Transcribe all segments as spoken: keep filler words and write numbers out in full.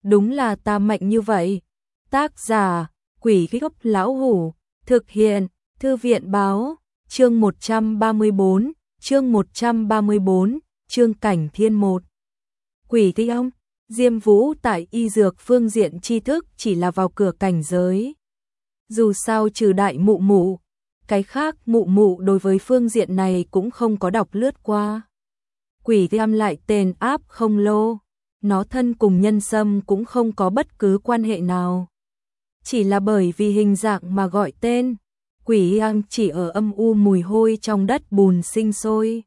đúng là ta mạnh như vậy. Tác giả, Quỷ Gốc Lão Hủ, thực hiện, Thư viện Báo, chương một trăm ba mươi bốn, chương một trăm ba mươi bốn, chương Cảnh Thiên một. Quỷ Thi Ông, Diêm Vũ tại y dược phương diện tri thức chỉ là vào cửa cảnh giới. Dù sao trừ đại mụ mụ, cái khác mụ mụ đối với phương diện này cũng không có đọc lướt qua. Quỷ Thi Âm lại tên áp không lô, nó thân cùng nhân sâm cũng không có bất cứ quan hệ nào. Chỉ là bởi vì hình dạng mà gọi tên, quỷ âm chỉ ở âm u mùi hôi trong đất bùn sinh sôi.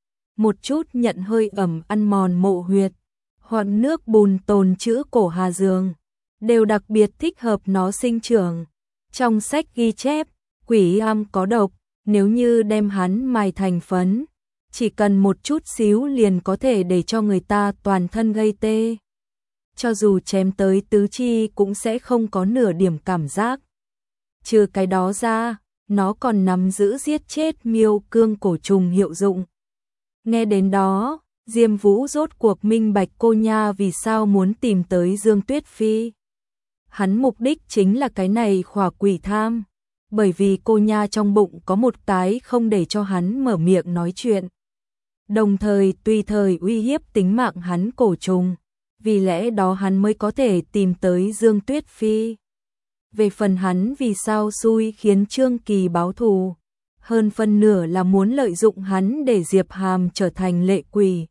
Một chút nhận hơi ẩm ăn mòn mộ huyệt, hoặc nước bùn tồn trữ cổ hà giường, đều đặc biệt thích hợp nó sinh trưởng. Trong sách ghi chép, quỷ âm có độc, nếu như đem hắn mài thành phấn, chỉ cần một chút xíu liền có thể để cho người ta toàn thân gây tê. Cho dù chém tới tứ chi cũng sẽ không có nửa điểm cảm giác. Trừ cái đó ra, nó còn nắm giữ giết chết miêu cương cổ trùng hiệu dụng. Nghe đến đó, Diêm Vũ rốt cuộc minh bạch cô nha vì sao muốn tìm tới Dương Tuyết Phi. Hắn mục đích chính là cái này khỏa quỷ tham, bởi vì cô nha trong bụng có một cái không để cho hắn mở miệng nói chuyện. Đồng thời tùy thời uy hiếp tính mạng hắn cổ trùng, vì lẽ đó hắn mới có thể tìm tới Dương Tuyết Phi. Về phần hắn vì sao xui khiến Trương Kỳ báo thù, hơn phân nửa là muốn lợi dụng hắn để Diệp Hàm trở thành lệ quỷ.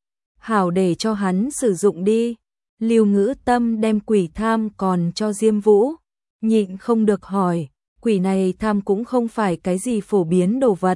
Hảo để cho hắn sử dụng đi. Lưu Ngữ Tâm đem quỷ tham còn cho Diêm Vũ, nhịn không được hỏi, quỷ này tham cũng không phải cái gì phổ biến đồ vật.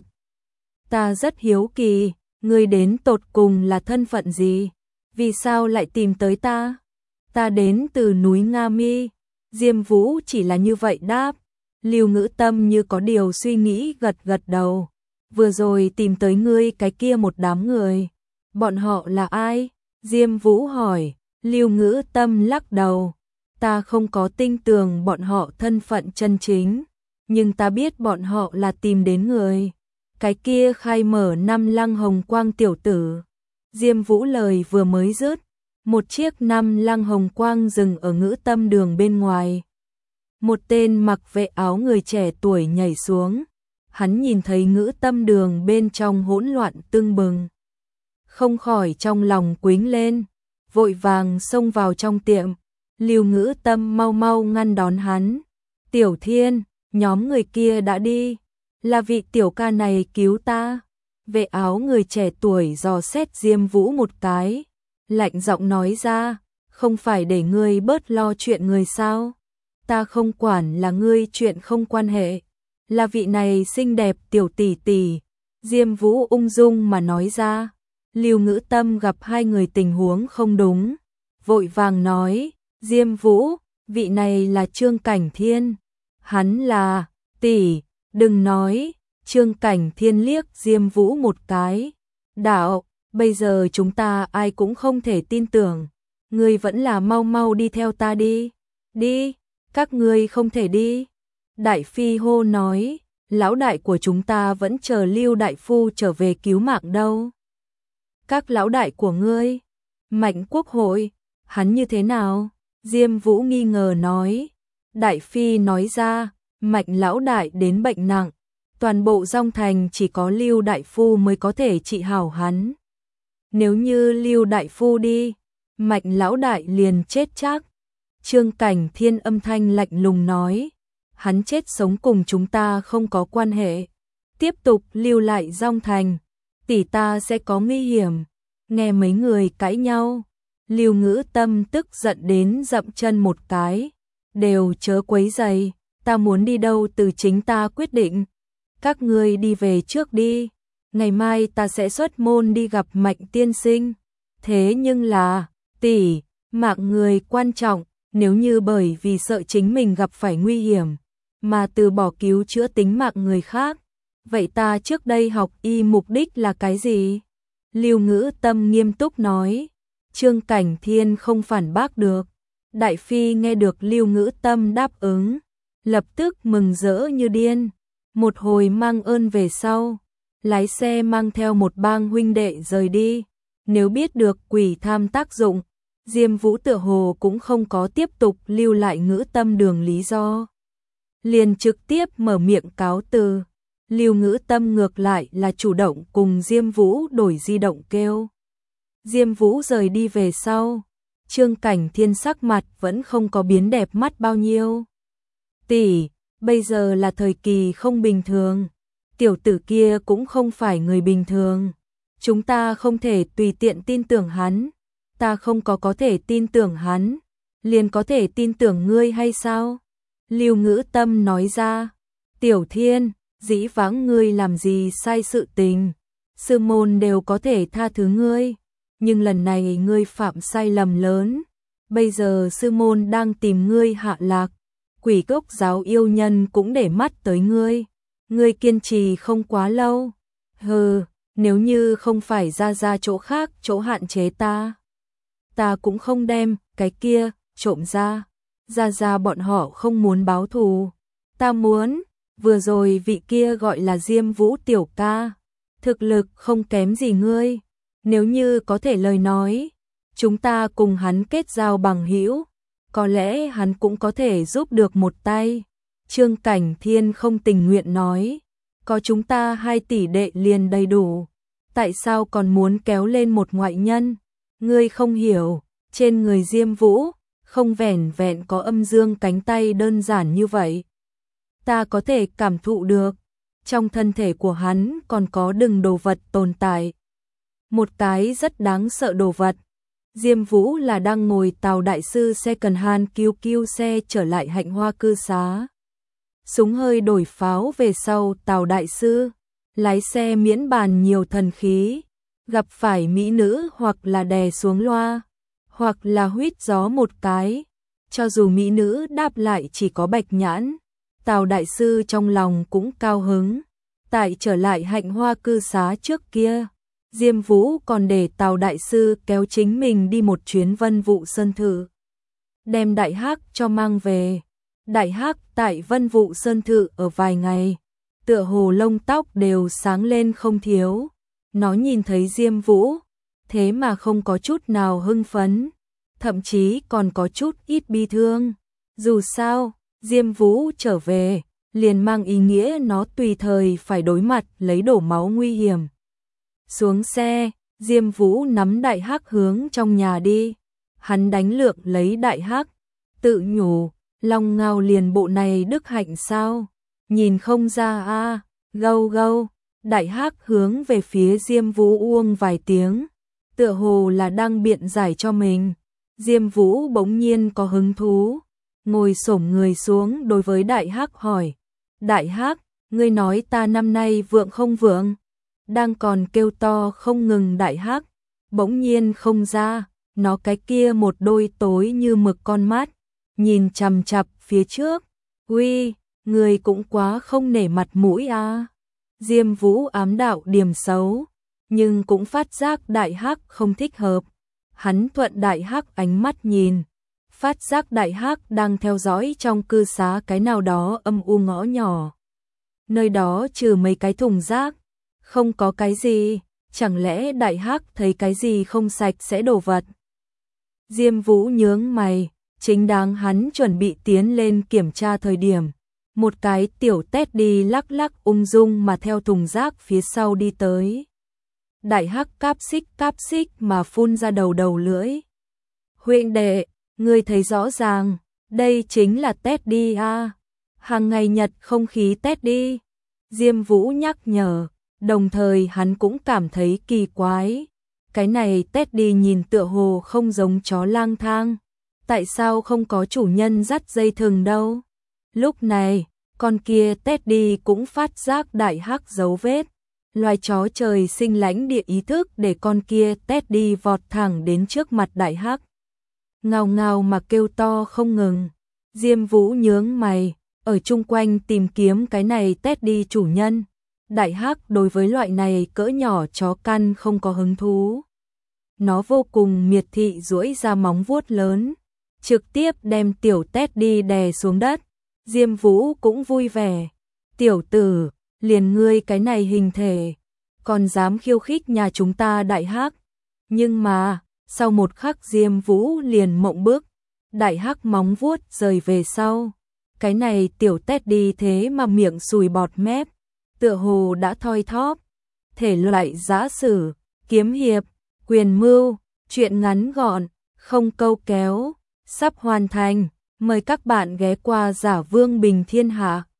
Ta rất hiếu kỳ, ngươi đến tột cùng là thân phận gì? Vì sao lại tìm tới ta? Ta đến từ núi Nga Mi. Diêm Vũ chỉ là như vậy đáp. Lưu Ngữ Tâm như có điều suy nghĩ gật gật đầu. Vừa rồi tìm tới ngươi cái kia một đám người. Bọn họ là ai? Diêm Vũ hỏi. Lưu Ngữ Tâm lắc đầu. Ta không có tin tưởng bọn họ thân phận chân chính. Nhưng ta biết bọn họ là tìm đến người. Cái kia khai mở năm lăng hồng quang tiểu tử. Diêm Vũ lời vừa mới dứt, một chiếc năm lăng hồng quang dừng ở Ngữ Tâm đường bên ngoài. Một tên mặc vệ áo người trẻ tuổi nhảy xuống, hắn nhìn thấy Ngữ Tâm đường bên trong hỗn loạn tưng bừng. Không khỏi trong lòng quính lên, vội vàng xông vào trong tiệm. Lưu Ngữ Tâm mau mau ngăn đón hắn. Tiểu Thiên, nhóm người kia đã đi, là vị tiểu ca này cứu ta. Vệ áo người trẻ tuổi dò xét Diêm Vũ một cái, lạnh giọng nói ra, không phải để ngươi bớt lo chuyện người sao? Ta không quản là ngươi chuyện không quan hệ, là vị này xinh đẹp tiểu tỷ tỷ. Diêm Vũ ung dung mà nói ra. Lưu Ngữ Tâm gặp hai người tình huống không đúng, vội vàng nói, Diêm Vũ, vị này là Trương Cảnh Thiên. Hắn là, tỷ, đừng nói. Trương Cảnh Thiên liếc Diêm Vũ một cái. Đạo, bây giờ chúng ta ai cũng không thể tin tưởng. Ngươi vẫn là mau mau đi theo ta đi. Đi, các ngươi không thể đi. Đại Phi hô nói, lão đại của chúng ta vẫn chờ Lưu đại phu trở về cứu mạng đâu. Các lão đại của ngươi, Mạnh Quốc hội, hắn như thế nào? Diêm Vũ nghi ngờ nói. Đại Phi nói ra, Mạnh lão đại đến bệnh nặng. Toàn bộ Dong Thành chỉ có Lưu đại phu mới có thể trị hảo hắn. Nếu như Lưu đại phu đi, Mạnh lão đại liền chết chắc. Trương Cảnh Thiên âm thanh lạnh lùng nói, hắn chết sống cùng chúng ta không có quan hệ. Tiếp tục lưu lại Dong Thành, tỷ ta sẽ có nguy hiểm. Nghe mấy người cãi nhau, Lưu Ngữ Tâm tức giận đến dậm chân một cái. Đều chớ quấy rầy, ta muốn đi đâu từ chính ta quyết định. Các ngươi đi về trước đi, ngày mai ta sẽ xuất môn đi gặp Mạnh tiên sinh. Thế nhưng là, tỷ, mạng người quan trọng, nếu như bởi vì sợ chính mình gặp phải nguy hiểm, mà từ bỏ cứu chữa tính mạng người khác, vậy ta trước đây học y mục đích là cái gì? Lưu Ngữ Tâm nghiêm túc nói. Trương Cảnh Thiên không phản bác được. Đại Phi nghe được Lưu Ngữ Tâm đáp ứng, lập tức mừng rỡ như điên. Một hồi mang ơn về sau, lái xe mang theo một bang huynh đệ rời đi. Nếu biết được quỷ tham tác dụng, Diêm Vũ tựa hồ cũng không có tiếp tục lưu lại Ngữ Tâm đường lý do. Liền trực tiếp mở miệng cáo từ. Lưu Ngữ Tâm ngược lại là chủ động cùng Diêm Vũ đổi di động kêu. Diêm Vũ rời đi về sau, Trương Cảnh Thiên sắc mặt vẫn không có biến đẹp mắt bao nhiêu. Tỷ, bây giờ là thời kỳ không bình thường. Tiểu tử kia cũng không phải người bình thường. Chúng ta không thể tùy tiện tin tưởng hắn. Ta không có có thể tin tưởng hắn, liền có thể tin tưởng ngươi hay sao? Lưu Ngữ Tâm nói ra. Tiểu Thiên, dĩ vãng ngươi làm gì sai sự tình, sư môn đều có thể tha thứ ngươi. Nhưng lần này ngươi phạm sai lầm lớn. Bây giờ sư môn đang tìm ngươi hạ lạc. Quỷ Cốc giáo yêu nhân cũng để mắt tới ngươi. Ngươi kiên trì không quá lâu. Hừ, nếu như không phải ra ra chỗ khác chỗ hạn chế ta, ta cũng không đem cái kia trộm ra. Ra ra bọn họ không muốn báo thù. Ta muốn. Vừa rồi vị kia gọi là Diêm Vũ tiểu ca, thực lực không kém gì ngươi. Nếu như có thể lời nói, chúng ta cùng hắn kết giao bằng hữu, có lẽ hắn cũng có thể giúp được một tay. Trương Cảnh Thiên không tình nguyện nói, có chúng ta hai tỷ đệ liền đầy đủ, tại sao còn muốn kéo lên một ngoại nhân? Ngươi không hiểu, trên người Diêm Vũ không vẻn vẹn có âm dương cánh tay đơn giản như vậy. Ta có thể cảm thụ được, trong thân thể của hắn còn có đừng đồ vật tồn tại. Một cái rất đáng sợ đồ vật. Diêm Vũ là đang ngồi tàu đại sư second hand kiu kiu xe trở lại Hạnh Hoa cư xá. Súng hơi đổi pháo về sau tàu đại sư, lái xe miễn bàn nhiều thần khí, gặp phải mỹ nữ hoặc là đè xuống loa, hoặc là huýt gió một cái, cho dù mỹ nữ đáp lại chỉ có bạch nhãn, tàu đại sư trong lòng cũng cao hứng. Tại trở lại Hạnh Hoa cư xá trước kia, Diêm Vũ còn để tàu đại sư kéo chính mình đi một chuyến Vân Vũ Sơn Thự, đem Đại Hắc cho mang về. Đại Hắc tại Vân Vũ Sơn Thự ở vài ngày, tựa hồ lông tóc đều sáng lên không thiếu. Nó nhìn thấy Diêm Vũ, thế mà không có chút nào hưng phấn, thậm chí còn có chút ít bi thương. Dù sao, Diêm Vũ trở về, liền mang ý nghĩa nó tùy thời phải đối mặt lấy đổ máu nguy hiểm. Xuống xe, Diêm Vũ nắm Đại Hắc hướng trong nhà đi. Hắn đánh lược lấy Đại Hắc, tự nhủ, Long Ngao liền bộ này đức hạnh sao? Nhìn không ra a, à, gâu gâu. Đại Hắc hướng về phía Diêm Vũ uông vài tiếng, tựa hồ là đang biện giải cho mình. Diêm Vũ bỗng nhiên có hứng thú, ngồi xổm người xuống đối với Đại Hắc hỏi: Đại Hắc, ngươi nói ta năm nay vượng không vượng? Đang còn kêu to không ngừng Đại Hắc bỗng nhiên không ra, nó cái kia một đôi tối như mực con mắt, nhìn chằm chằm phía trước. Uy, người cũng quá không nể mặt mũi a. À. Diêm Vũ ám đạo điểm xấu, nhưng cũng phát giác Đại Hắc không thích hợp. Hắn thuận Đại Hắc ánh mắt nhìn, phát giác Đại Hắc đang theo dõi trong cư xá cái nào đó âm u ngõ nhỏ. Nơi đó trừ mấy cái thùng rác, không có cái gì, chẳng lẽ Đại Hắc thấy cái gì không sạch sẽ đồ vật? Diêm Vũ nhướng mày, chính đáng hắn chuẩn bị tiến lên kiểm tra thời điểm, một cái tiểu Teddy lắc lắc ung dung mà theo thùng rác phía sau đi tới. Đại Hắc cáp xích cáp xích mà phun ra đầu đầu lưỡi. Huynh đệ, ngươi thấy rõ ràng, đây chính là Teddy a. Hàng ngày nhật không khí Teddy. Diêm Vũ nhắc nhở, đồng thời hắn cũng cảm thấy kỳ quái. Cái này Teddy nhìn tựa hồ không giống chó lang thang, tại sao không có chủ nhân dắt dây thừng đâu? Lúc này, con kia Teddy cũng phát giác Đại Hắc dấu vết. Loài chó trời sinh lãnh địa ý thức để con kia Teddy vọt thẳng đến trước mặt Đại Hắc. Ngao ngao mà kêu to không ngừng. Diêm Vũ nhướng mày, ở chung quanh tìm kiếm cái này Teddy chủ nhân. Đại Hắc đối với loại này cỡ nhỏ chó căn không có hứng thú. Nó vô cùng miệt thị duỗi ra móng vuốt lớn, trực tiếp đem tiểu Teddy đè xuống đất. Diêm Vũ cũng vui vẻ. Tiểu tử, liền ngươi cái này hình thể, còn dám khiêu khích nhà chúng ta Đại Hắc. Nhưng mà, Sau một khắc Diêm Vũ liền mộng bức, đại hắc móng vuốt rời về sau. Cái này tiểu tét đi thế mà miệng sùi bọt mép, tựa hồ đã thoi thóp. Thể loại giã sử, kiếm hiệp, quyền mưu, truyện ngắn gọn, không câu kéo, sắp hoàn thành. Mời các bạn ghé qua Giả Vương Bình Thiên Hạ.